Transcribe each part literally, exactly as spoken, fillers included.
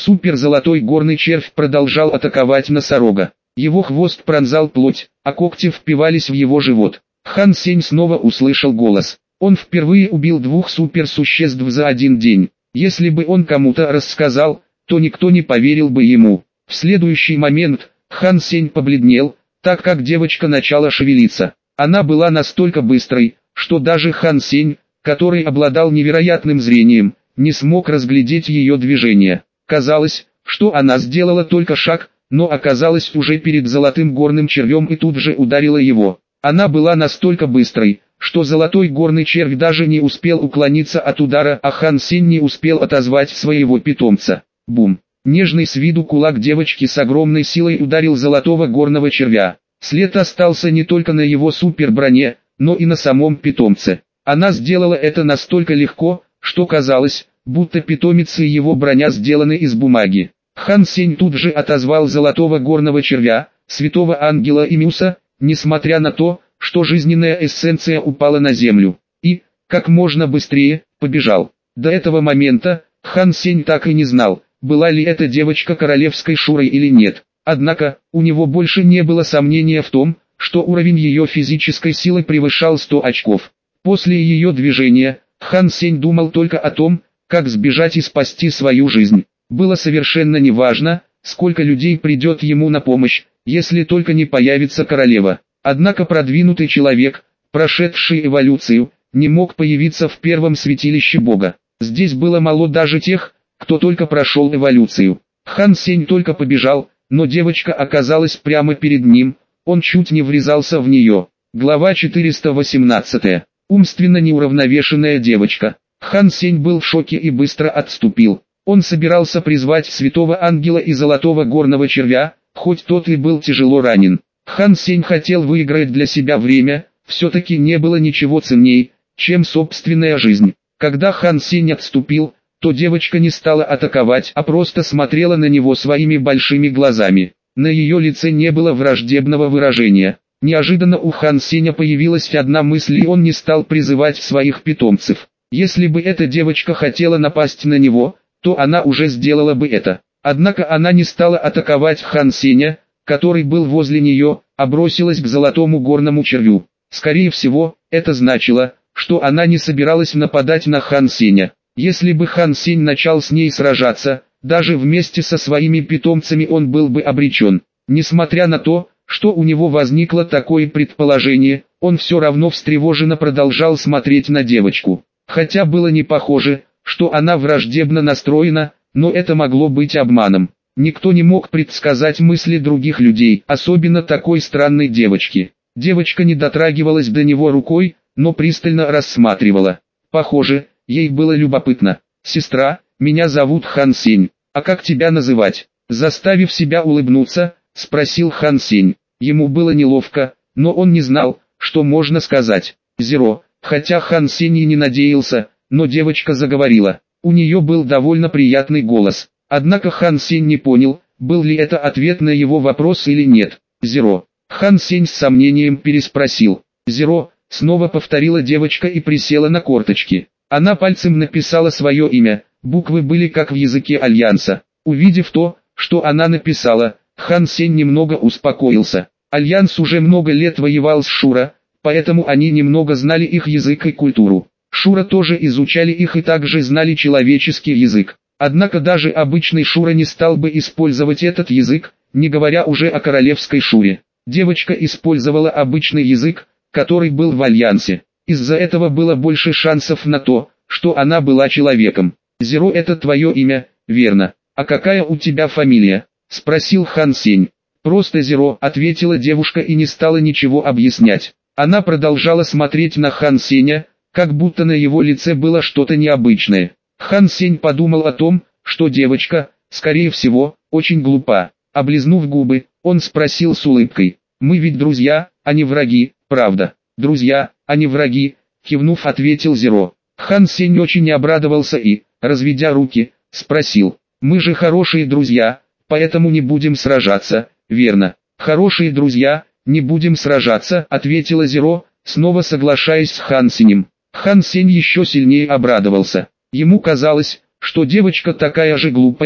Супер-золотой горный червь продолжал атаковать носорога. Его хвост пронзал плоть, а когти впивались в его живот. Хан Сень снова услышал голос. Он впервые убил двух суперсуществ за один день. Если бы он кому-то рассказал, то никто не поверил бы ему. В следующий момент Хан Сень побледнел, так как девочка начала шевелиться. Она была настолько быстрой, что даже Хан Сень, который обладал невероятным зрением, не смог разглядеть ее движение. Казалось, что она сделала только шаг, но оказалась уже перед золотым горным червем и тут же ударила его. Она была настолько быстрой, что золотой горный червь даже не успел уклониться от удара, а Хан Сень не успел отозвать своего питомца. Бум! Нежный с виду кулак девочки с огромной силой ударил золотого горного червя. След остался не только на его суперброне, но и на самом питомце. Она сделала это настолько легко, что казалось, будто питомец и его броня сделаны из бумаги. Хан Сень тут же отозвал золотого горного червя, святого ангела и Мюса, несмотря на то, что жизненная эссенция упала на землю, и, как можно быстрее, побежал. До этого момента, Хан Сень так и не знал, была ли эта девочка королевской шурой или нет. Однако, у него больше не было сомнения в том, что уровень ее физической силы превышал сто очков. После ее движения, Хан Сень думал только о том, как сбежать и спасти свою жизнь. Было совершенно неважно, сколько людей придет ему на помощь, если только не появится королева. Однако продвинутый человек, прошедший эволюцию, не мог появиться в первом святилище бога. Здесь было мало даже тех, кто только прошел эволюцию. Хан Сень только побежал, но девочка оказалась прямо перед ним, он чуть не врезался в нее. Глава четыреста восемнадцать. Умственно неуравновешенная девочка. Хан Сень был в шоке и быстро отступил. Он собирался призвать святого ангела и золотого горного червя, хоть тот и был тяжело ранен. Хан Сень хотел выиграть для себя время, все-таки не было ничего ценней, чем собственная жизнь. Когда Хан Сень отступил, то девочка не стала атаковать, а просто смотрела на него своими большими глазами. На ее лице не было враждебного выражения. Неожиданно у Хан Сеня появилась одна мысль, и он не стал призывать своих питомцев. Если бы эта девочка хотела напасть на него, то она уже сделала бы это. Однако она не стала атаковать Хан Сеня, который был возле нее, а бросилась к золотому горному червю. Скорее всего, это значило, что она не собиралась нападать на Хан Сеня. Если бы Хан Сень начал с ней сражаться, даже вместе со своими питомцами он был бы обречен. Несмотря на то, что у него возникло такое предположение, он все равно встревоженно продолжал смотреть на девочку. Хотя было не похоже, что она враждебно настроена, но это могло быть обманом. Никто не мог предсказать мысли других людей, особенно такой странной девочки. Девочка не дотрагивалась до него рукой, но пристально рассматривала. Похоже, ей было любопытно. «Сестра, меня зовут Хан Сень, а как тебя называть?» Заставив себя улыбнуться, спросил Хан Сень. Ему было неловко, но он не знал, что можно сказать. «Зеро», хотя Хан Сень и не надеялся, но девочка заговорила. У нее был довольно приятный голос. Однако Хан Сень не понял, был ли это ответ на его вопрос или нет. «Зеро». Хан Сень с сомнением переспросил. «Зеро», снова повторила девочка и присела на корточки. Она пальцем написала свое имя, буквы были как в языке Альянса. Увидев то, что она написала, Хан Сень немного успокоился. Альянс уже много лет воевал с Шура, поэтому они немного знали их язык и культуру. Шура тоже изучали их и также знали человеческий язык. Однако даже обычный Шура не стал бы использовать этот язык, не говоря уже о королевской Шуре. Девочка использовала обычный язык, который был в Альянсе. Из-за этого было больше шансов на то, что она была человеком. «Зеро, это твое имя, верно? А какая у тебя фамилия?» — спросил Хан Сень. «Просто Зеро», — ответила девушка и не стала ничего объяснять. Она продолжала смотреть на Хан Сеня, как будто на его лице было что-то необычное. Хан Сень подумал о том, что девочка, скорее всего, очень глупа. Облизнув губы, он спросил с улыбкой: «Мы ведь друзья, а не враги, правда?» «Друзья, а не враги», — кивнув, ответил Зеро. Хан Сень очень обрадовался и, разведя руки, спросил: «Мы же хорошие друзья, поэтому не будем сражаться, верно?» «Хорошие друзья, не будем сражаться», — ответила Зеро, снова соглашаясь с Хан Сенем. Хан Сень еще сильнее обрадовался. Ему казалось, что девочка такая же глупая,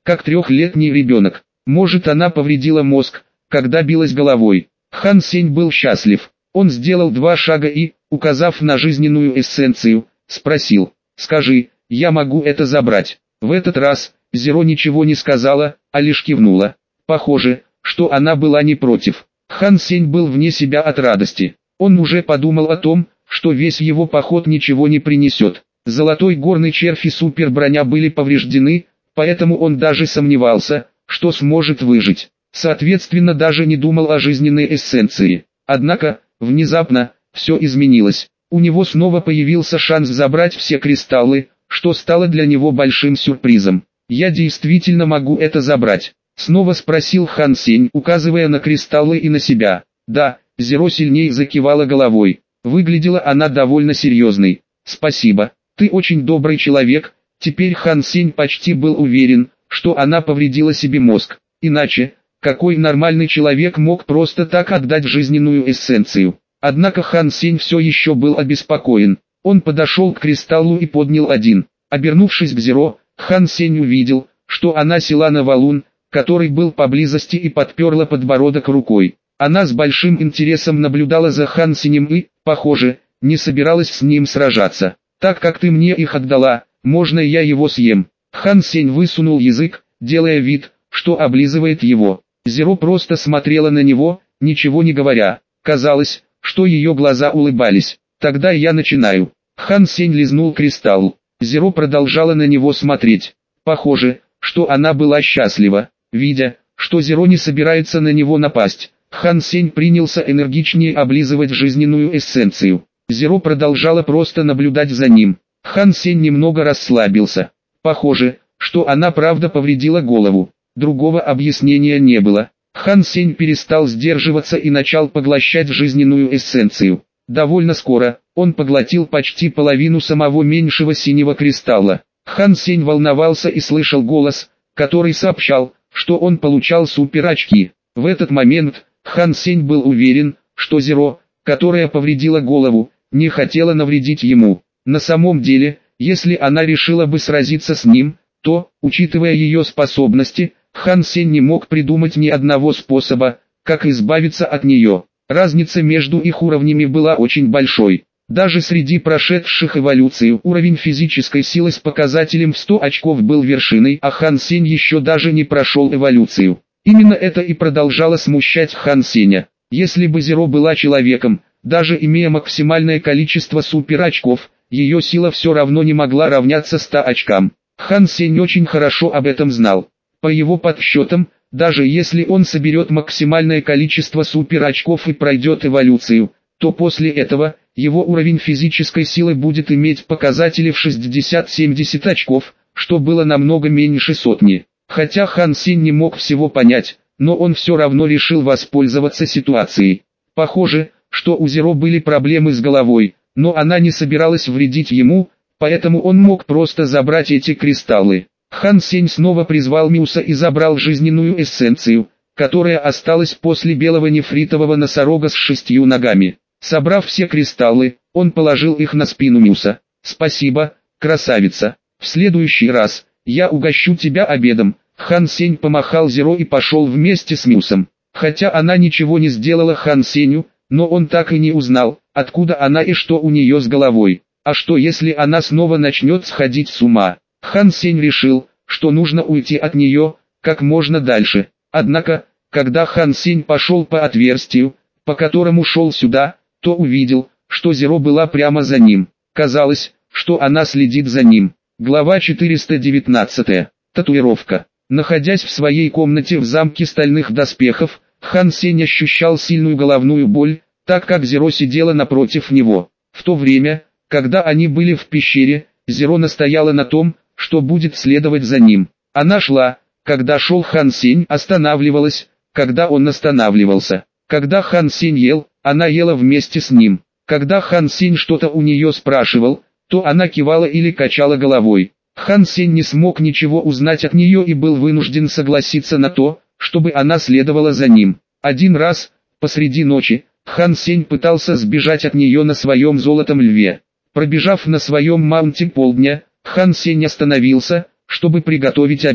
как трехлетний ребенок. Может, она повредила мозг, когда билась головой. Хан Сень был счастлив. Он сделал два шага и, указав на жизненную эссенцию, спросил: «Скажи, я могу это забрать?» В этот раз Зеро ничего не сказала, а лишь кивнула. Похоже, что она была не против. Хан Сень был вне себя от радости. Он уже подумал о том, что весь его поход ничего не принесет. Золотой горный червь и суперброня были повреждены, поэтому он даже сомневался, что сможет выжить. Соответственно, даже не думал о жизненной эссенции. Однако, внезапно, все изменилось. У него снова появился шанс забрать все кристаллы, что стало для него большим сюрпризом. «Я действительно могу это забрать?» — снова спросил Хан Сень, указывая на кристаллы и на себя. «Да», — Зеро сильнее закивала головой. Выглядела она довольно серьезной. «Спасибо, ты очень добрый человек». Теперь Хан Сень почти был уверен, что она повредила себе мозг. Иначе, какой нормальный человек мог просто так отдать жизненную эссенцию? Однако Хан Сень все еще был обеспокоен. Он подошел к кристаллу и поднял один. Обернувшись к Зеро, Хан Сень увидел, что она села на валун, который был поблизости, и подперла подбородок рукой. Она с большим интересом наблюдала за Хан Сенем и, похоже, не собиралась с ним сражаться. «Так как ты мне их отдала, можно я его съем?» Хан Сень высунул язык, делая вид, что облизывает его. Зеро просто смотрела на него, ничего не говоря. Казалось, что ее глаза улыбались. «Тогда я начинаю». Хан Сень лизнул кристалл. Зеро продолжала на него смотреть. Похоже, что она была счастлива. Видя, что Зеро не собирается на него напасть, Хан Сень принялся энергичнее облизывать жизненную эссенцию. Зеро продолжала просто наблюдать за ним. Хан Сень немного расслабился. Похоже, что она правда повредила голову. Другого объяснения не было. Хан Сень перестал сдерживаться и начал поглощать жизненную эссенцию. Довольно скоро, он поглотил почти половину самого меньшего синего кристалла. Хан Сень волновался и слышал голос, который сообщал, что он получал суперочки. В этот момент, Хан Сень был уверен, что Зеро, которая повредила голову, не хотела навредить ему. На самом деле, если она решила бы сразиться с ним, то, учитывая ее способности, Хан Сень не мог придумать ни одного способа, как избавиться от нее. Разница между их уровнями была очень большой. Даже среди прошедших эволюцию уровень физической силы с показателем в сто очков был вершиной, а Хан Сень еще даже не прошел эволюцию. Именно это и продолжало смущать Хан Сеня. Если бы Зеро была человеком, даже имея максимальное количество суперочков, ее сила все равно не могла равняться ста очкам. Хан Сень очень хорошо об этом знал. По его подсчетам, даже если он соберет максимальное количество суперочков и пройдет эволюцию, то после этого, его уровень физической силы будет иметь показатели в шестьдесят-семьдесят очков, что было намного меньше сотни. Хотя Хан Сень не мог всего понять, но он все равно решил воспользоваться ситуацией. Похоже, что у Зеро были проблемы с головой, но она не собиралась вредить ему, поэтому он мог просто забрать эти кристаллы. Хан Сень снова призвал Мюса и забрал жизненную эссенцию, которая осталась после белого нефритового носорога с шестью ногами. Собрав все кристаллы, он положил их на спину Мюса. «Спасибо, красавица. В следующий раз, я угощу тебя обедом». Хан Сень помахал Зеро и пошел вместе с Мюсом. Хотя она ничего не сделала Хан Сенью, но он так и не узнал, откуда она и что у нее с головой. А что если она снова начнет сходить с ума? Хан Сень решил, что нужно уйти от нее, как можно дальше. Однако, когда Хан Сень пошел по отверстию, по которому шел сюда, то увидел, что Зеро была прямо за ним. Казалось, что она следит за ним. Глава четыреста девятнадцать. Татуировка. Находясь в своей комнате в замке стальных доспехов, Хан Сень ощущал сильную головную боль, так как Зеро сидела напротив него. В то время, когда они были в пещере, Зеро настояла на том, что будет следовать за ним. Она шла, когда шел Хан Сень, останавливалась, когда он останавливался. Когда Хан Сень ел, она ела вместе с ним. Когда Хан Сень что-то у нее спрашивал, то она кивала или качала головой. Хан Сень не смог ничего узнать от нее и был вынужден согласиться на то, чтобы она следовала за ним. Один раз, посреди ночи, Хан Сень пытался сбежать от нее на своем золотом льве. Пробежав на своем маунте полдня, Хан Сень остановился, чтобы приготовить обед.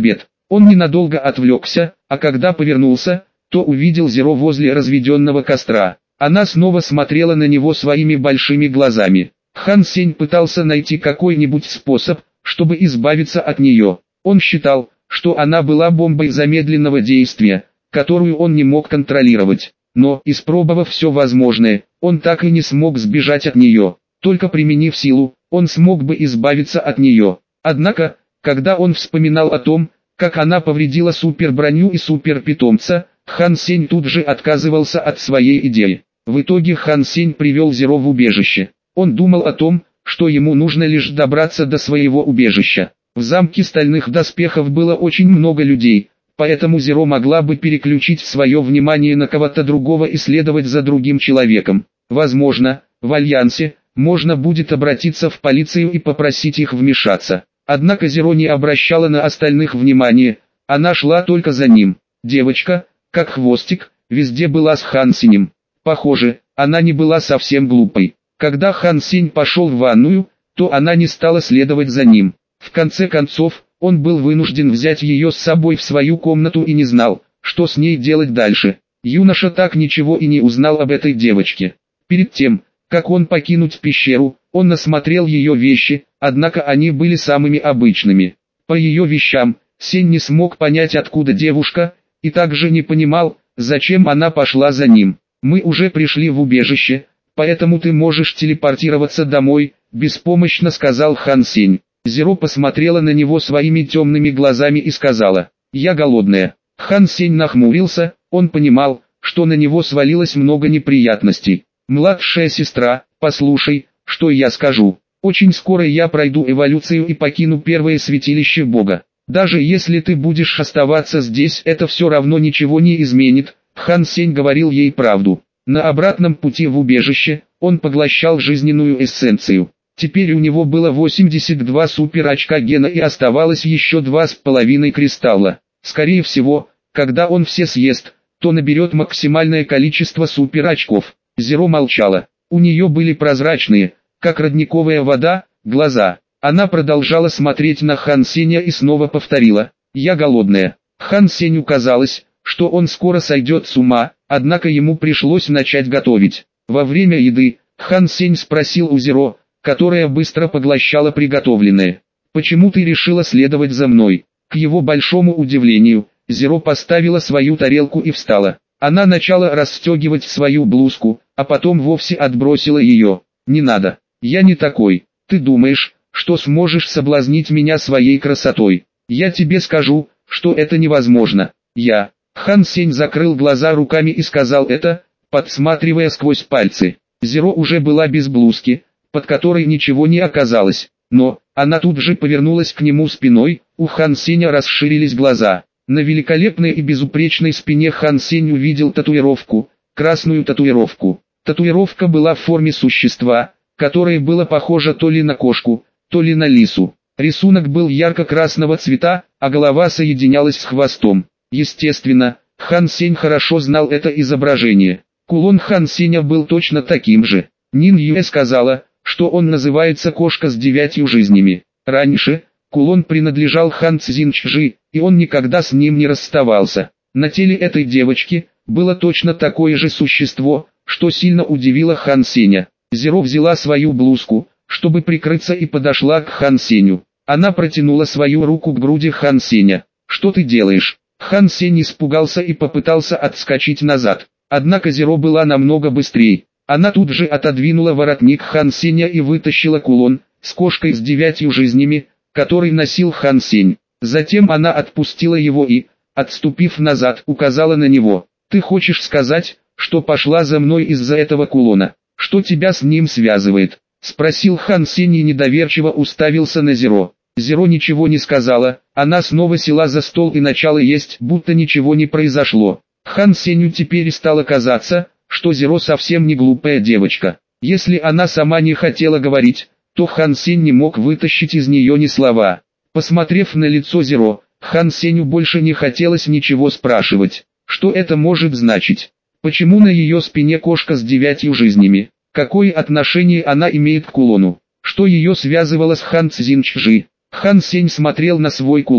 Он ненадолго отвлекся, а когда повернулся, то увидел Зеро возле разведенного костра. Она снова смотрела на него своими большими глазами. Хан Сень пытался найти какой-нибудь способ, чтобы избавиться от нее. Он считал, что она была бомбой замедленного действия, которую он не мог контролировать. Но, испробовав все возможное, он так и не смог сбежать от нее. Только применив силу, он смог бы избавиться от нее. Однако, когда он вспоминал о том, как она повредила суперброню и суперпитомца, Хан Сень тут же отказывался от своей идеи. В итоге Хан Сень привел Зеро в убежище. Он думал о том, что ему нужно лишь добраться до своего убежища. В замке стальных доспехов было очень много людей, поэтому Зеро могла бы переключить свое внимание на кого-то другого и следовать за другим человеком. Возможно, в Альянсе можно будет обратиться в полицию и попросить их вмешаться. Однако Зеро не обращала на остальных внимания, она шла только за ним. Девочка, как хвостик, везде была с Хан Сенем. Похоже, она не была совсем глупой. Когда Хан Сень пошел в ванную, то она не стала следовать за ним. В конце концов, он был вынужден взять ее с собой в свою комнату и не знал, что с ней делать дальше. Юноша так ничего и не узнал об этой девочке. Перед тем, как он покинуть пещеру, он осмотрел ее вещи, однако они были самыми обычными. По ее вещам, Сень не смог понять, откуда девушка, и также не понимал, зачем она пошла за ним. «Мы уже пришли в убежище, поэтому ты можешь телепортироваться домой», — беспомощно сказал Хан Сень. Зеро посмотрела на него своими темными глазами и сказала: «Я голодная». Хан Сень нахмурился, он понимал, что на него свалилось много неприятностей. «Младшая сестра, послушай, что я скажу. Очень скоро я пройду эволюцию и покину первое святилище Бога. Даже если ты будешь оставаться здесь, это все равно ничего не изменит». Хан Сень говорил ей правду. На обратном пути в убежище, он поглощал жизненную эссенцию. Теперь у него было восемьдесят два супер очка гена и оставалось еще два с половиной кристалла. Скорее всего, когда он все съест, то наберет максимальное количество супер очков. Зеро молчала. У нее были прозрачные, как родниковая вода, глаза. Она продолжала смотреть на Хан Сеня и снова повторила: «Я голодная». Хан Сеню казалось, что он скоро сойдет с ума, однако ему пришлось начать готовить. Во время еды, Хан Сень спросил у Зеро, которая быстро поглощала приготовленное: «Почему ты решила следовать за мной?» К его большому удивлению, Зеро поставила свою тарелку и встала. Она начала расстегивать свою блузку, а потом вовсе отбросила ее. «Не надо, я не такой. Ты думаешь, что сможешь соблазнить меня своей красотой? Я тебе скажу, что это невозможно. Я...» Хан Сень закрыл глаза руками и сказал это, подсматривая сквозь пальцы. Зеро уже была без блузки, под которой ничего не оказалось, но она тут же повернулась к нему спиной, у Хан Сеня расширились глаза. На великолепной и безупречной спине Хан Сень увидел татуировку, красную татуировку. Татуировка была в форме существа, которое было похоже то ли на кошку, то ли на лису. Рисунок был ярко-красного цвета, а голова соединялась с хвостом. Естественно, Хан Сень хорошо знал это изображение. Кулон Хан Сеня был точно таким же. Нин Юэ сказала, что он называется «Кошка с девятью жизнями». Раньше, кулон принадлежал Хан Цзиньчжи, и он никогда с ним не расставался. На теле этой девочки было точно такое же существо, что сильно удивило Хан Сеня. Зеро взяла свою блузку, чтобы прикрыться, и подошла к Хан Сеню. Она протянула свою руку к груди Хан Сеня. «Что ты делаешь?» Хан Сень испугался и попытался отскочить назад. Однако Зеро была намного быстрее. Она тут же отодвинула воротник Хан Сеня и вытащила кулон с кошкой с девятью жизнями, который носил Хан Сень. Затем она отпустила его и, отступив назад, указала на него. «Ты хочешь сказать, что пошла за мной из-за этого кулона? Что тебя с ним связывает?» — спросил Хан Сень и недоверчиво уставился на Зеро. Зеро ничего не сказала, она снова села за стол и начала есть, будто ничего не произошло. Хан Сенью теперь стало казаться, что Зеро совсем не глупая девочка. Если она сама не хотела говорить, то Хан Сень не мог вытащить из нее ни слова. Посмотрев на лицо Зеро, Хан Сенью больше не хотелось ничего спрашивать. Что это может значить? Почему на ее спине кошка с девятью жизнями? Какое отношение она имеет к кулону? Что ее связывало с Хан Цзиньчжи? Хан Сень смотрел на свой кулон.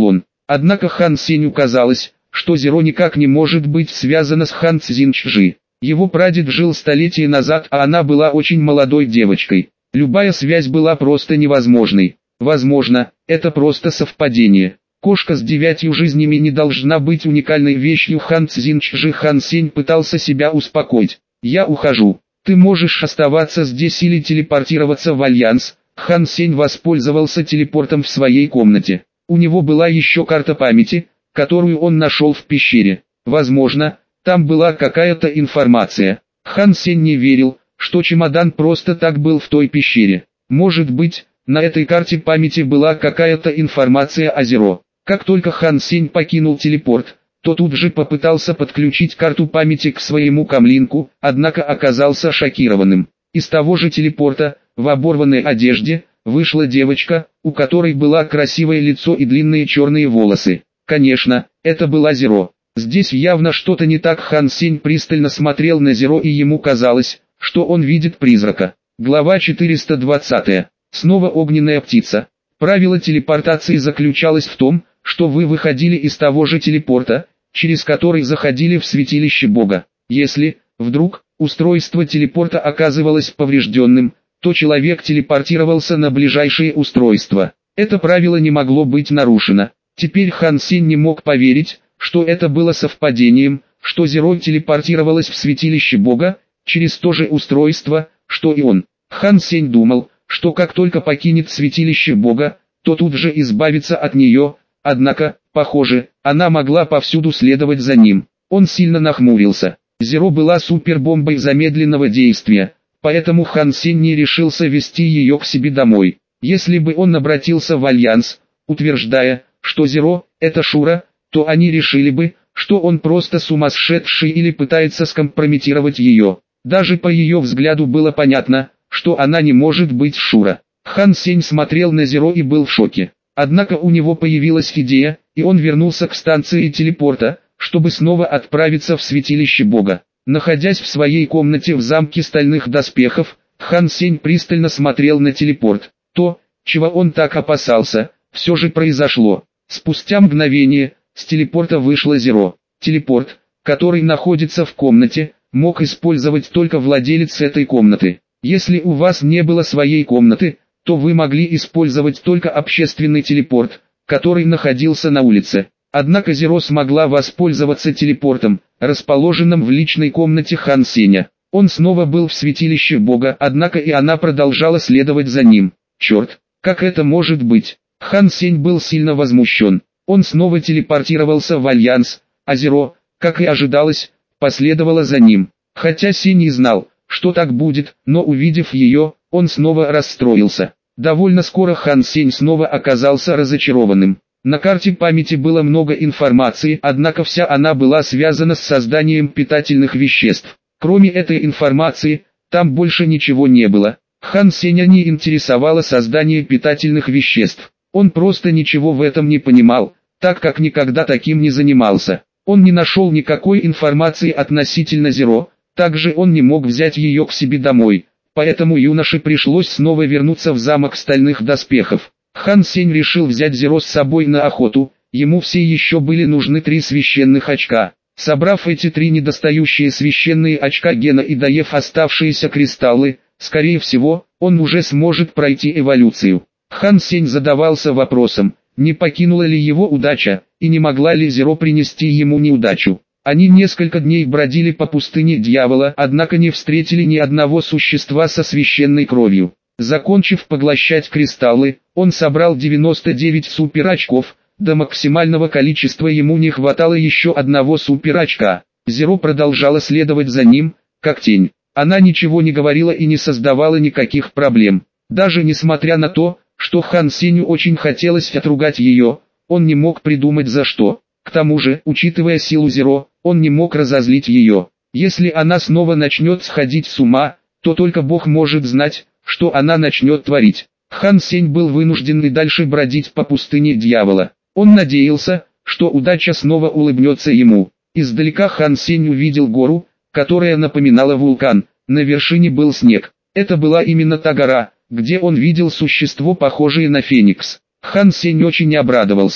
Однако Хан Сенью казалось, что Зеро никак не может быть связано с Хан Цзиньчжи. Его прадед жил столетия назад, а она была очень молодой девочкой. Любая связь была просто невозможной. Возможно, это просто совпадение. Кошка с девятью жизнями не должна быть уникальной вещью Хан Цзиньчжи. Хан Сень пытался себя успокоить. «Я ухожу. Ты можешь оставаться здесь или телепортироваться в Альянс». Хан Сень воспользовался телепортом в своей комнате. У него была еще карта памяти, которую он нашел в пещере. Возможно, там была какая-то информация. Хан Сень не верил, что чемодан просто так был в той пещере. Может быть, на этой карте памяти была какая-то информация о Зеро. Как только Хан Сень покинул телепорт, то тут же попытался подключить карту памяти к своему камлинку, однако оказался шокированным. Из того же телепорта, в оборванной одежде, вышла девочка, у которой было красивое лицо и длинные черные волосы. Конечно, это была Зеро. Здесь явно что-то не так. Хан Сень пристально смотрел на Зеро, и ему казалось, что он видит призрака. Глава четыреста двадцать. Снова огненная птица. Правило телепортации заключалось в том, что вы выходили из того же телепорта, через который заходили в святилище Бога. Если, вдруг, устройство телепорта оказывалось поврежденным, то человек телепортировался на ближайшее устройство. Это правило не могло быть нарушено. Теперь Хан Сень не мог поверить, что это было совпадением, что Зеро телепортировалась в святилище Бога, через то же устройство, что и он. Хан Сень думал, что как только покинет святилище Бога, то тут же избавится от нее, однако, похоже, она могла повсюду следовать за ним. Он сильно нахмурился. Зеро была супербомбой замедленного действия, поэтому Хан Сень не решился вести ее к себе домой. Если бы он обратился в Альянс, утверждая, что Зеро – это Шура, то они решили бы, что он просто сумасшедший или пытается скомпрометировать ее. Даже по ее взгляду было понятно, что она не может быть Шура. Хан Сень смотрел на Зеро и был в шоке. Однако у него появилась идея, и он вернулся к станции телепорта, чтобы снова отправиться в святилище Бога. Находясь в своей комнате в замке стальных доспехов, Хан Сень пристально смотрел на телепорт. То, чего он так опасался, все же произошло. Спустя мгновение, с телепорта вышла Зеро. Телепорт, который находится в комнате, мог использовать только владелец этой комнаты. Если у вас не было своей комнаты, то вы могли использовать только общественный телепорт, который находился на улице. Однако Зеро смогла воспользоваться телепортом, расположенным в личной комнате Хан Сеня. Он снова был в святилище Бога, однако и она продолжала следовать за ним. Черт, как это может быть? Хан Сень был сильно возмущен. Он снова телепортировался в Альянс, а Зеро, как и ожидалось, последовала за ним. Хотя Сень не знал, что так будет, но увидев ее, он снова расстроился. Довольно скоро Хан Сень снова оказался разочарованным. На карте памяти было много информации, однако вся она была связана с созданием питательных веществ. Кроме этой информации, там больше ничего не было. Хан Сеня не интересовало создание питательных веществ. Он просто ничего в этом не понимал, так как никогда таким не занимался. Он не нашел никакой информации относительно Зеро, также он не мог взять ее к себе домой. Поэтому юноше пришлось снова вернуться в замок стальных доспехов. Хан Сень решил взять Зеро с собой на охоту, ему все еще были нужны три священных очка. Собрав эти три недостающие священные очка гена и доев оставшиеся кристаллы, скорее всего, он уже сможет пройти эволюцию. Хан Сень задавался вопросом, не покинула ли его удача, и не могла ли Зеро принести ему неудачу. Они несколько дней бродили по пустыне дьявола, однако не встретили ни одного существа со священной кровью. Закончив поглощать кристаллы, он собрал девяносто девять суперочков, до максимального количества ему не хватало еще одного суперочка. Зеро продолжала следовать за ним, как тень. Она ничего не говорила и не создавала никаких проблем. Даже несмотря на то, что Хан Сенью очень хотелось отругать ее, он не мог придумать за что. К тому же, учитывая силу Зеро, он не мог разозлить ее. Если она снова начнет сходить с ума, то только Бог может знать, что она начнет творить. Хан Сень был вынужден и дальше бродить по пустыне дьявола. Он надеялся, что удача снова улыбнется ему. Издалека Хан Сень увидел гору, которая напоминала вулкан, на вершине был снег. Это была именно та гора, где он видел существо, похожее на феникс. Хан Сень очень обрадовался.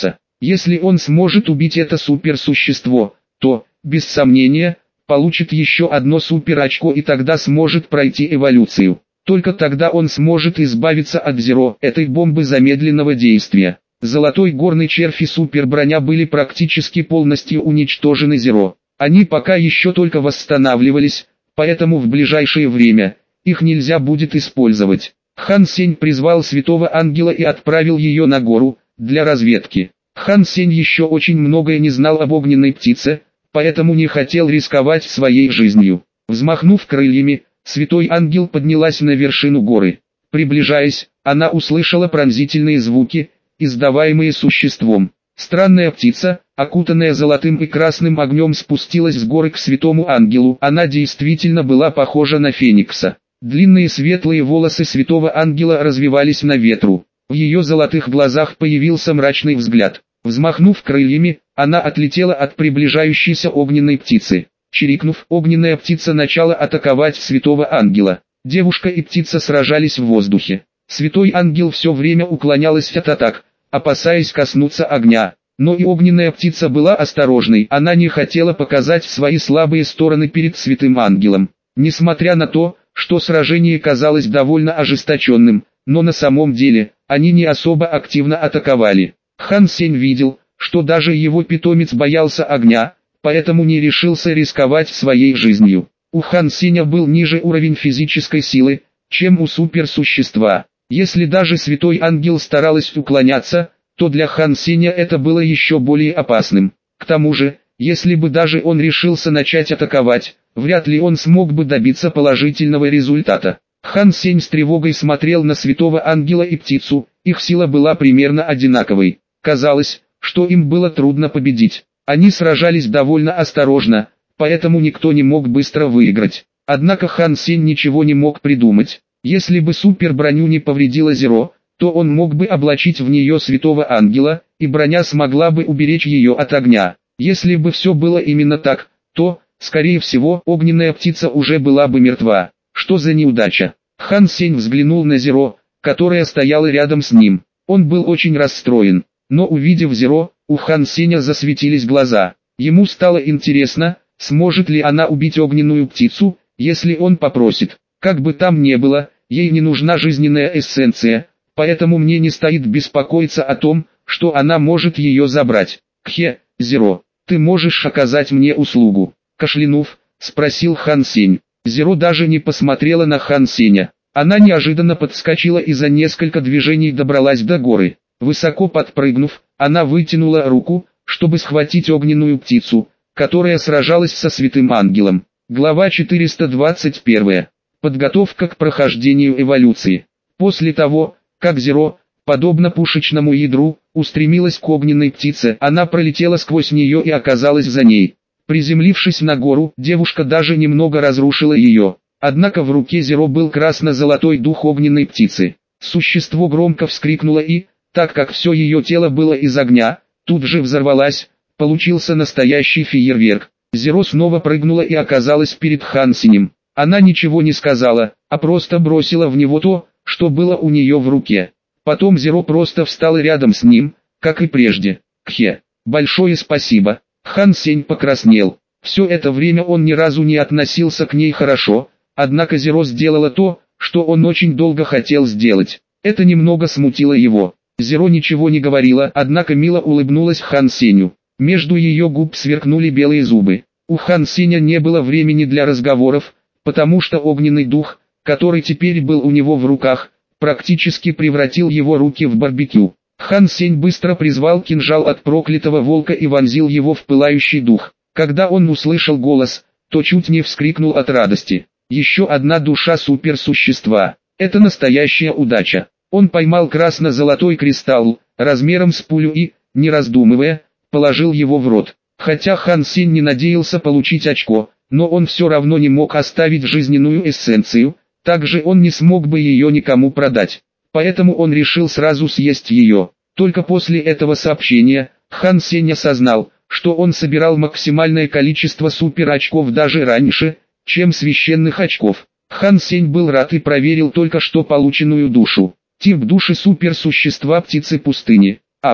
Если он сможет убить это суперсущество, то, без сомнения, получит еще одно суперочко и тогда сможет пройти эволюцию. Только тогда он сможет избавиться от Зеро, этой бомбы замедленного действия. Золотой горный червь и суперброня были практически полностью уничтожены Зеро. Они пока еще только восстанавливались, поэтому в ближайшее время их нельзя будет использовать. Хан Сень призвал Святого Ангела и отправил ее на гору, для разведки. Хан Сень еще очень многое не знал об огненной птице, поэтому не хотел рисковать своей жизнью. Взмахнув крыльями, Святой Ангел поднялась на вершину горы. Приближаясь, она услышала пронзительные звуки, издаваемые существом. Странная птица, окутанная золотым и красным огнем, спустилась с горы к Святому Ангелу. Она действительно была похожа на феникса. Длинные светлые волосы Святого Ангела развивались на ветру. В ее золотых глазах появился мрачный взгляд. Взмахнув крыльями, она отлетела от приближающейся огненной птицы. Чирикнув, огненная птица начала атаковать Святого Ангела. Девушка и птица сражались в воздухе. Святой Ангел все время уклонялась от атак, опасаясь коснуться огня. Но и огненная птица была осторожной, она не хотела показать свои слабые стороны перед Святым Ангелом. Несмотря на то, что сражение казалось довольно ожесточенным, но на самом деле, они не особо активно атаковали. Хан Сень видел, что даже его питомец боялся огня, поэтому не решился рисковать своей жизнью. У Хан Сеня был ниже уровень физической силы, чем у суперсущества. Если даже Святой Ангел старалась уклоняться, то для Хан Сеня это было еще более опасным. К тому же, если бы даже он решился начать атаковать, вряд ли он смог бы добиться положительного результата. Хан Сень с тревогой смотрел на Святого Ангела и птицу, их сила была примерно одинаковой. Казалось, что им было трудно победить. Они сражались довольно осторожно, поэтому никто не мог быстро выиграть. Однако Хан Сень ничего не мог придумать. Если бы суперброню не повредила Зеро, то он мог бы облачить в нее Святого Ангела, и броня смогла бы уберечь ее от огня. Если бы все было именно так, то, скорее всего, огненная птица уже была бы мертва. Что за неудача? Хан Сень взглянул на Зеро, которая стояла рядом с ним. Он был очень расстроен, но увидев Зеро, у Хан Сеня засветились глаза. Ему стало интересно, сможет ли она убить огненную птицу, если он попросит. Как бы там ни было, ей не нужна жизненная эссенция, поэтому мне не стоит беспокоиться о том, что она может ее забрать. Кхе, Зеро, ты можешь оказать мне услугу? Кашлянув, спросил Хан Сень. Зеро даже не посмотрела на Хан Сеня. Она неожиданно подскочила и за несколько движений добралась до горы. Высоко подпрыгнув, она вытянула руку, чтобы схватить огненную птицу, которая сражалась со Святым Ангелом. Глава четыреста двадцать один. Подготовка к прохождению эволюции. После того, как Зеро, подобно пушечному ядру, устремилась к огненной птице, она пролетела сквозь нее и оказалась за ней. Приземлившись на гору, девушка даже немного разрушила ее. Однако в руке Зеро был красно-золотой дух огненной птицы. Существо громко вскрикнуло и, так как все ее тело было из огня, тут же взорвалась, получился настоящий фейерверк. Зеро снова прыгнула и оказалась перед Хан Сенем. Она ничего не сказала, а просто бросила в него то, что было у нее в руке. Потом Зеро просто встала рядом с ним, как и прежде. Кхе, большое спасибо. Хан Сень покраснел. Все это время он ни разу не относился к ней хорошо, однако Зеро сделала то, что он очень долго хотел сделать. Это немного смутило его. Зеро ничего не говорила, однако мило улыбнулась Хан Сеню. Между ее губ сверкнули белые зубы. У Хан Сеня не было времени для разговоров, потому что огненный дух, который теперь был у него в руках, практически превратил его руки в барбекю. Хан Сень быстро призвал кинжал от проклятого волка и вонзил его в пылающий дух. Когда он услышал голос, то чуть не вскрикнул от радости. Еще одна душа суперсущества. Это настоящая удача. Он поймал красно-золотой кристалл, размером с пулю и, не раздумывая, положил его в рот. Хотя Хан Сень не надеялся получить очко, но он все равно не мог оставить жизненную эссенцию, также он не смог бы ее никому продать. Поэтому он решил сразу съесть ее. Только после этого сообщения, Хан Сень осознал, что он собирал максимальное количество супер-очков даже раньше, чем священных очков. Хан Сень был рад и проверил только что полученную душу. Тип души суперсущества птицы пустыни. Аура.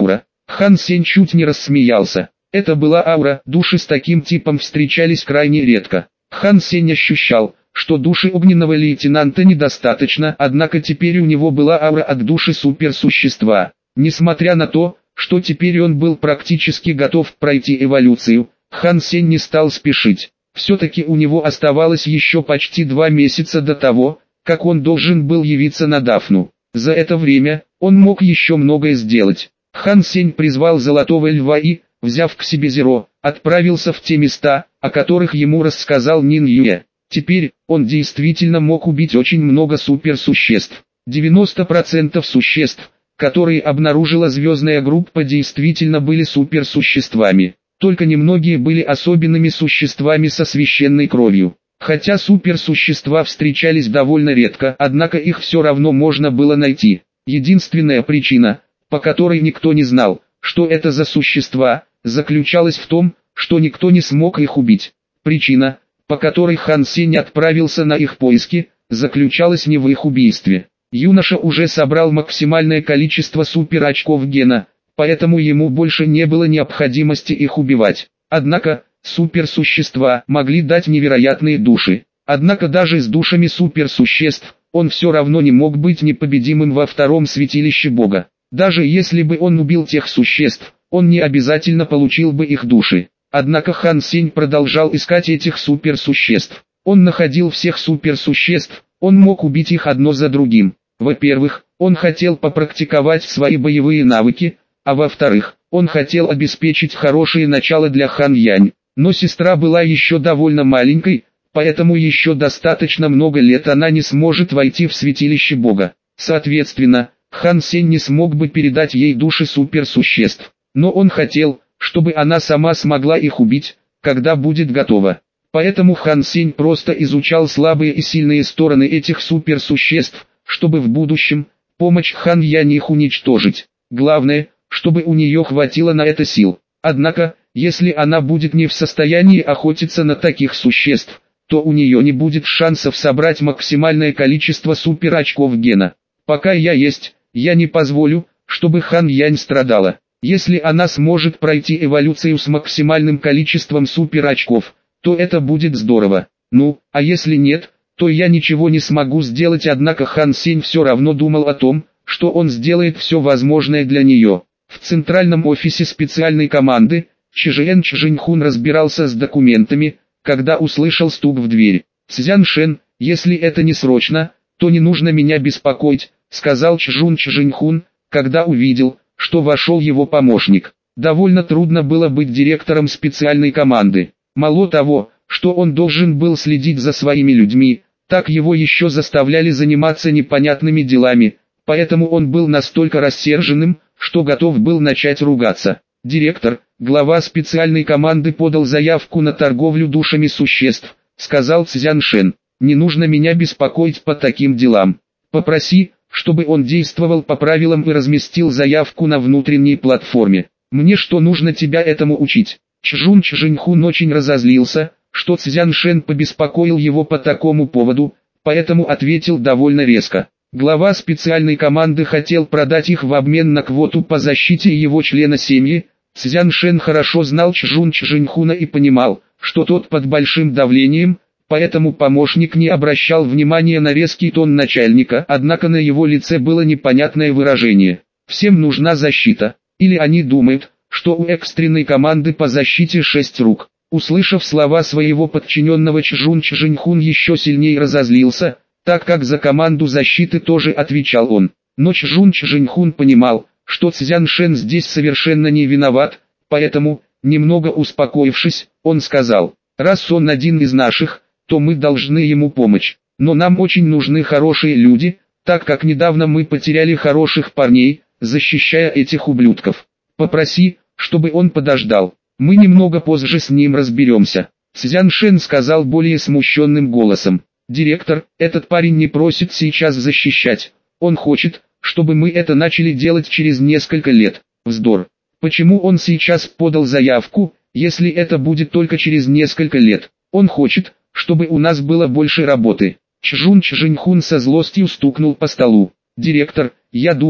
Хан Сень чуть не рассмеялся. Это была аура, души с таким типом встречались крайне редко. Хан Сень ощущал, что души огненного лейтенанта недостаточно, однако теперь у него была аура от души суперсущества. Несмотря на то, что теперь он был практически готов пройти эволюцию, Хан Сень не стал спешить. Все-таки у него оставалось еще почти два месяца до того, как он должен был явиться на Дафну. За это время, он мог еще многое сделать. Хан Сень призвал Золотого Льва и, взяв к себе Зеро, отправился в те места, о которых ему рассказал Нин Юэ. Теперь, он действительно мог убить очень много суперсуществ. девяносто процентов существ, которые обнаружила звездная группа, действительно были суперсуществами. Только немногие были особенными существами со священной кровью. Хотя суперсущества встречались довольно редко, однако их все равно можно было найти. Единственная причина, по которой никто не знал, что это за существа, заключалась в том, что никто не смог их убить. Причина, по которой Хан Сень отправился на их поиски, заключалась не в их убийстве. Юноша уже собрал максимальное количество суперочков гена, поэтому ему больше не было необходимости их убивать. Однако, суперсущества могли дать невероятные души. Однако даже с душами суперсуществ, он все равно не мог быть непобедимым во втором святилище Бога. Даже если бы он убил тех существ, он не обязательно получил бы их души. Однако Хан Сень продолжал искать этих суперсуществ. Он находил всех суперсуществ, он мог убить их одно за другим. Во-первых, он хотел попрактиковать свои боевые навыки, а во-вторых, он хотел обеспечить хорошее начало для Хан Янь. Но сестра была еще довольно маленькой, поэтому еще достаточно много лет она не сможет войти в святилище Бога. Соответственно, Хан Сень не смог бы передать ей души суперсуществ. Но он хотел, чтобы она сама смогла их убить, когда будет готова. Поэтому Хан Сень просто изучал слабые и сильные стороны этих суперсуществ, чтобы в будущем помочь Хан Янь их уничтожить. Главное, чтобы у нее хватило на это сил. Однако, если она будет не в состоянии охотиться на таких существ, то у нее не будет шансов собрать максимальное количество суперочков гена. Пока я есть, я не позволю, чтобы Хан Янь страдала. Если она сможет пройти эволюцию с максимальным количеством суперочков, то это будет здорово. Ну, а если нет, то я ничего не смогу сделать. Однако Хан Сень все равно думал о том, что он сделает все возможное для нее. В центральном офисе специальной команды, Чжэн Чжэньхун разбирался с документами, когда услышал стук в дверь. «Цзян Шен, если это не срочно, то не нужно меня беспокоить», сказал Чжун Чжэньхун, когда увидел, что вошел его помощник. Довольно трудно было быть директором специальной команды. Мало того, что он должен был следить за своими людьми, так его еще заставляли заниматься непонятными делами, поэтому он был настолько рассерженным, что готов был начать ругаться. «Директор, глава специальной команды подал заявку на торговлю душами существ», сказал Цзян Шен. «Не нужно меня беспокоить по таким делам. Попроси, чтобы он действовал по правилам и разместил заявку на внутренней платформе. Мне что нужно тебя этому учить?» Чжун Чжэньхун очень разозлился, что Цзян Шен побеспокоил его по такому поводу, поэтому ответил довольно резко. Глава специальной команды хотел продать их в обмен на квоту по защите его члена семьи. Цзян Шен хорошо знал Чжун Чжэньхуна и понимал, что тот под большим давлением, поэтому помощник не обращал внимания на резкий тон начальника, однако на его лице было непонятное выражение. Всем нужна защита, или они думают, что у экстренной команды по защите шесть рук. Услышав слова своего подчиненного, Чжун Чжэньхун еще сильнее разозлился, так как за команду защиты тоже отвечал он. Но Чжун Чжэньхун понимал, что Цзян Шен здесь совершенно не виноват, поэтому, немного успокоившись, он сказал: «Раз он один из наших, то мы должны ему помочь. Но нам очень нужны хорошие люди, так как недавно мы потеряли хороших парней, защищая этих ублюдков. Попроси, чтобы он подождал. Мы немного позже с ним разберемся». Цзян Шен сказал более смущенным голосом: «Директор, этот парень не просит сейчас защищать. Он хочет, чтобы мы это начали делать через несколько лет». Вздор. Почему он сейчас подал заявку, если это будет только через несколько лет? Он хочет, чтобы у нас было больше работы. Чжун Чжэньхун со злостью стукнул по столу. «Директор, я думаю,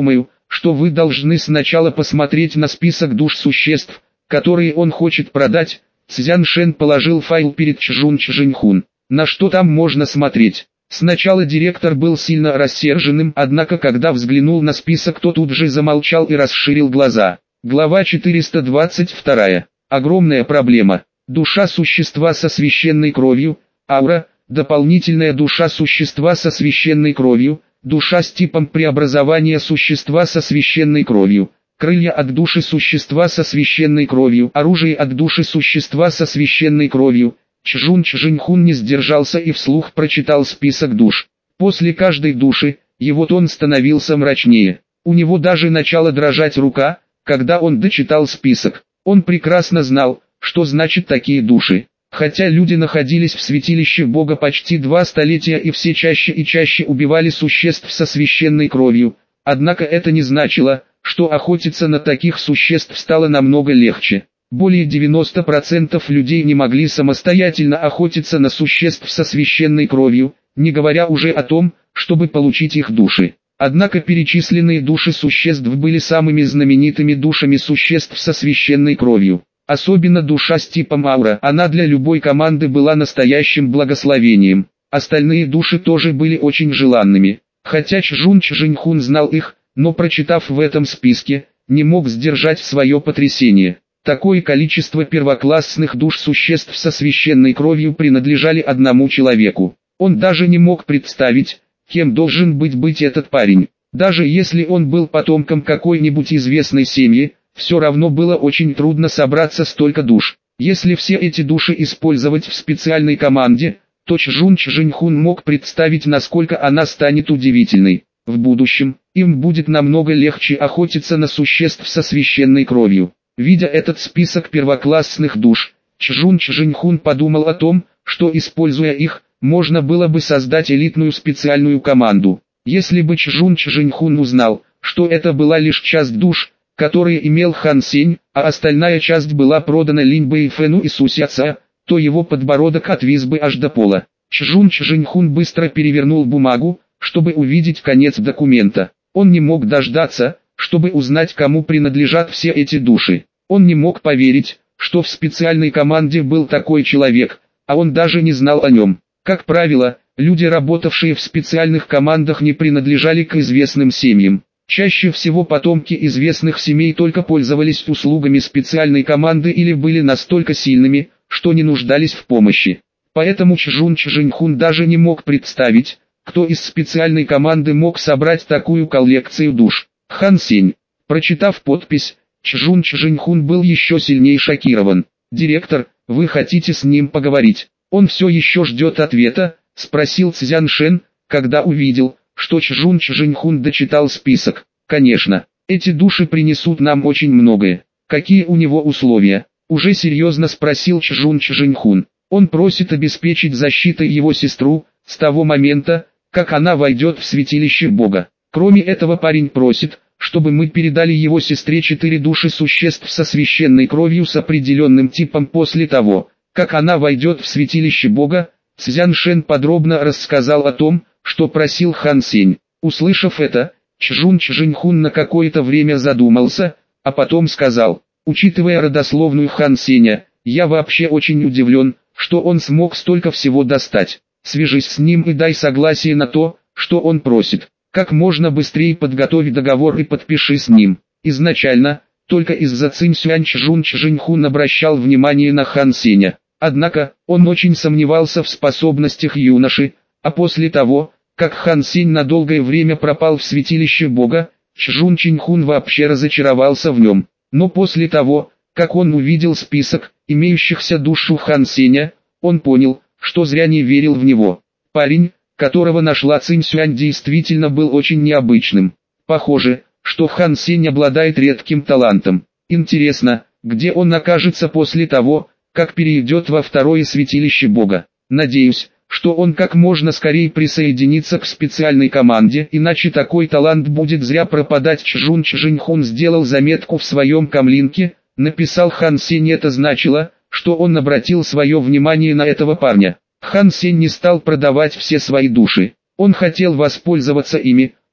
что вы должны сначала посмотреть на список душ существ, которые он хочет продать. Цзян Шен положил файл перед Чжун Чжиньхун. На что там можно смотреть? Сначала директор был сильно рассерженным, однако когда взглянул на список, то тут же замолчал и расширил глаза. Глава четыреста двадцать два. Огромная проблема. Душа существа со священной кровью, аура, дополнительная душа существа со священной кровью, душа с типом преобразования существа со священной кровью, крылья от души существа со священной кровью, оружие от души существа со священной кровью. Чжун Чжиньхун не сдержался и вслух прочитал список душ. После каждой души, его тон становился мрачнее. У него даже начала дрожать рука, когда он дочитал список. Он прекрасно знал, что значит такие души. Хотя люди находились в святилище Бога почти два столетия и все чаще и чаще убивали существ со священной кровью, однако это не значило, что охотиться на таких существ стало намного легче. Более девяноста процентов людей не могли самостоятельно охотиться на существ со священной кровью, не говоря уже о том, чтобы получить их души. Однако перечисленные души существ были самыми знаменитыми душами существ со священной кровью. Особенно душа с типом аура, она для любой команды была настоящим благословением. Остальные души тоже были очень желанными. Хотя Чжун Чжиньхун знал их, но прочитав в этом списке, не мог сдержать свое потрясение. Такое количество первоклассных душ существ со священной кровью принадлежали одному человеку. Он даже не мог представить, кем должен быть быть этот парень. Даже если он был потомком какой-нибудь известной семьи, все равно было очень трудно собраться столько душ. Если все эти души использовать в специальной команде, то Чжун Чжиньхун мог представить, насколько она станет удивительной. В будущем, им будет намного легче охотиться на существ со священной кровью. Видя этот список первоклассных душ, Чжун Чжиньхун подумал о том, что, используя их, можно было бы создать элитную специальную команду. Если бы Чжун Чжиньхун узнал, что это была лишь часть душ, которые имел Хан Сень, а остальная часть была продана Линь Бэйфэну и Сусяца, то его подбородок отвис бы аж до пола. Чжун Чжиньхун быстро перевернул бумагу, чтобы увидеть конец документа. Он не мог дождаться, чтобы узнать, кому принадлежат все эти души. Он не мог поверить, что в специальной команде был такой человек, а он даже не знал о нем. Как правило, люди, работавшие в специальных командах, не принадлежали к известным семьям. Чаще всего потомки известных семей только пользовались услугами специальной команды или были настолько сильными, что не нуждались в помощи. Поэтому Чжун Чжиньхун даже не мог представить, кто из специальной команды мог собрать такую коллекцию душ. Хан Сень. Прочитав подпись, Чжун Чжиньхун был еще сильнее шокирован. «Директор, вы хотите с ним поговорить? Он все еще ждет ответа?» — спросил Цзян Шен, когда увидел, что Чжун Чжиньхун дочитал список. «Конечно, эти души принесут нам очень многое. Какие у него условия?» — уже серьезно спросил Чжун Чжиньхун. «Он просит обеспечить защитой его сестру, с того момента, как она войдет в святилище Бога. Кроме этого, парень просит, чтобы мы передали его сестре четыре души существ со священной кровью с определенным типом после того, как она войдет в святилище Бога». Цзян Шен подробно рассказал о том, что просил Хан Сень. Услышав это, Чжун Чжиньхун на какое-то время задумался, а потом сказал: «Учитывая родословную Хан Сеня, я вообще очень удивлен, что он смог столько всего достать. Свяжись с ним и дай согласие на то, что он просит. Как можно быстрее подготовь договор и подпиши с ним». Изначально, только из-за Цинь Сюань Чжун Чжиньхун обращал внимание на Хан Сеня. Однако, он очень сомневался в способностях юноши, а после того, как Хан Сень на долгое время пропал в святилище Бога, Чжун Чжиньхун вообще разочаровался в нем. Но после того, как он увидел список имеющихся душ у Хан Сеня, он понял, что зря не верил в него. Парень, которого нашла Цинь Сюань, действительно был очень необычным. Похоже, что Хан Сень обладает редким талантом. Интересно, где он окажется после того, как перейдет во второе святилище Бога. Надеюсь, что он как можно скорее присоединится к специальной команде, иначе такой талант будет зря пропадать. Чжун Чжиньхун сделал заметку в своем камлинке, написал Хан Сень. Это значило, что он обратил свое внимание на этого парня. Хан Сень не стал продавать все свои души. Он хотел воспользоваться ими,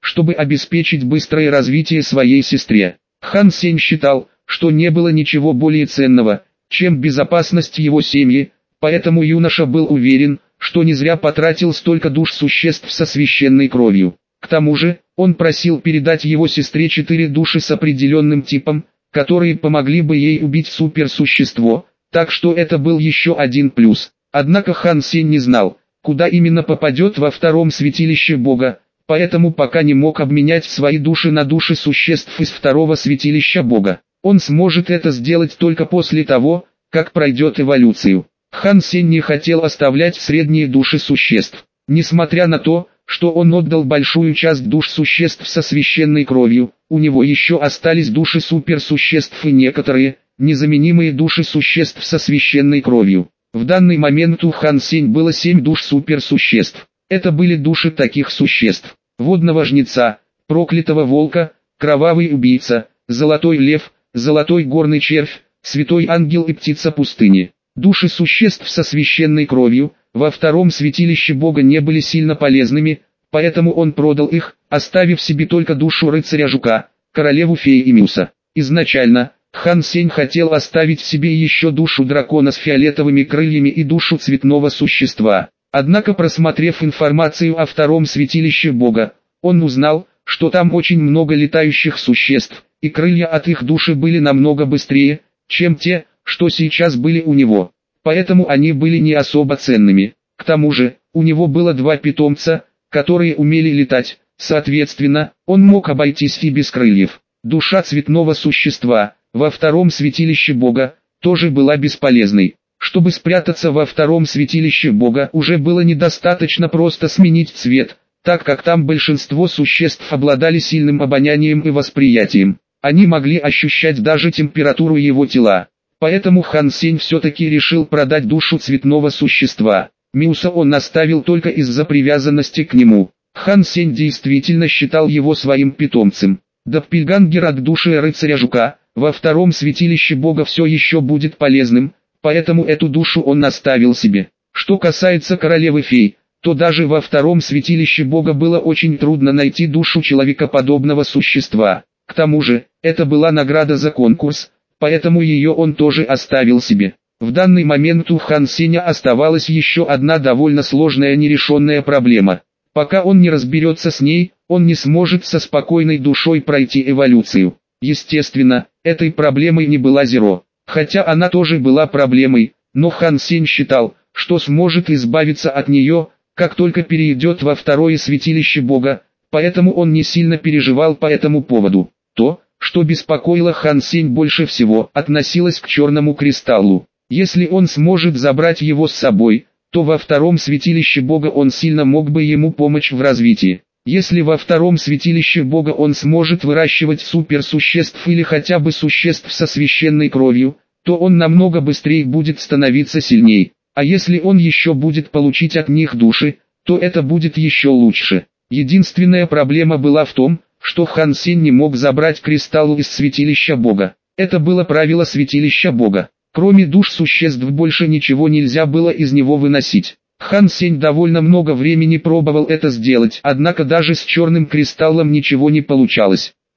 чтобы обеспечить быстрое развитие своей сестре. Хан Сень считал, что не было ничего более ценного, чем безопасность его семьи, поэтому юноша был уверен, что не зря потратил столько душ существ со священной кровью. К тому же, он просил передать его сестре четыре души с определенным типом, которые помогли бы ей убить суперсущество, так что это был еще один плюс. Однако Хан Сень не знал, куда именно попадет во втором святилище Бога, поэтому пока не мог обменять свои души на души существ из второго святилища Бога. Он сможет это сделать только после того, как пройдет эволюцию. Хан Сень не хотел оставлять средние души существ. Несмотря на то, что он отдал большую часть душ существ со священной кровью, у него еще остались души суперсуществ и некоторые, незаменимые души существ со священной кровью. В данный момент у Хан Сень было семь душ суперсуществ. Это были души таких существ: водного жнеца, проклятого волка, кровавый убийца, золотой лев, золотой горный червь, святой ангел и птица пустыни. Души существ со священной кровью во втором святилище Бога не были сильно полезными, поэтому он продал их, оставив себе только душу рыцаря-жука, королеву феи и Мюса. Изначально, Хан Сень хотел оставить себе еще душу дракона с фиолетовыми крыльями и душу цветного существа. Однако, просмотрев информацию о втором святилище Бога, он узнал, что там очень много летающих существ, и крылья от их души были намного быстрее, чем те, что сейчас были у него. Поэтому они были не особо ценными. К тому же, у него было два питомца, которые умели летать, соответственно, он мог обойтись и без крыльев. Душа цветного существа во втором святилище Бога тоже была бесполезной. Чтобы спрятаться во втором святилище Бога, уже было недостаточно просто сменить цвет, так как там большинство существ обладали сильным обонянием и восприятием. Они могли ощущать даже температуру его тела. Поэтому Хан Сень все-таки решил продать душу цветного существа. Мюса он оставил только из-за привязанности к нему. Хан Сень действительно считал его своим питомцем. Доппельгангер от души рыцаря-жука во втором святилище Бога все еще будет полезным, поэтому эту душу он оставил себе. Что касается королевы-фей, то даже во втором святилище Бога было очень трудно найти душу человекоподобного существа. К тому же, это была награда за конкурс, поэтому ее он тоже оставил себе. В данный момент у Хан Сеня оставалась еще одна довольно сложная нерешенная проблема. Пока он не разберется с ней, он не сможет со спокойной душой пройти эволюцию. Естественно, этой проблемой не была Зеро. Хотя она тоже была проблемой, но Хан Сень считал, что сможет избавиться от нее, как только перейдет во второе святилище Бога, поэтому он не сильно переживал по этому поводу. То, что беспокоило Хан Сень больше всего, относилось к черному кристаллу. Если он сможет забрать его с собой, то во втором святилище Бога он сильно мог бы ему помочь в развитии. Если во втором святилище Бога он сможет выращивать суперсуществ или хотя бы существ со священной кровью, то он намного быстрее будет становиться сильней. А если он еще будет получить от них души, то это будет еще лучше. Единственная проблема была в том, что Хан Сень не мог забрать кристалл из святилища Бога. Это было правило святилища Бога. Кроме душ существ больше ничего нельзя было из него выносить. Хан Сень довольно много времени пробовал это сделать, однако даже с черным кристаллом ничего не получалось.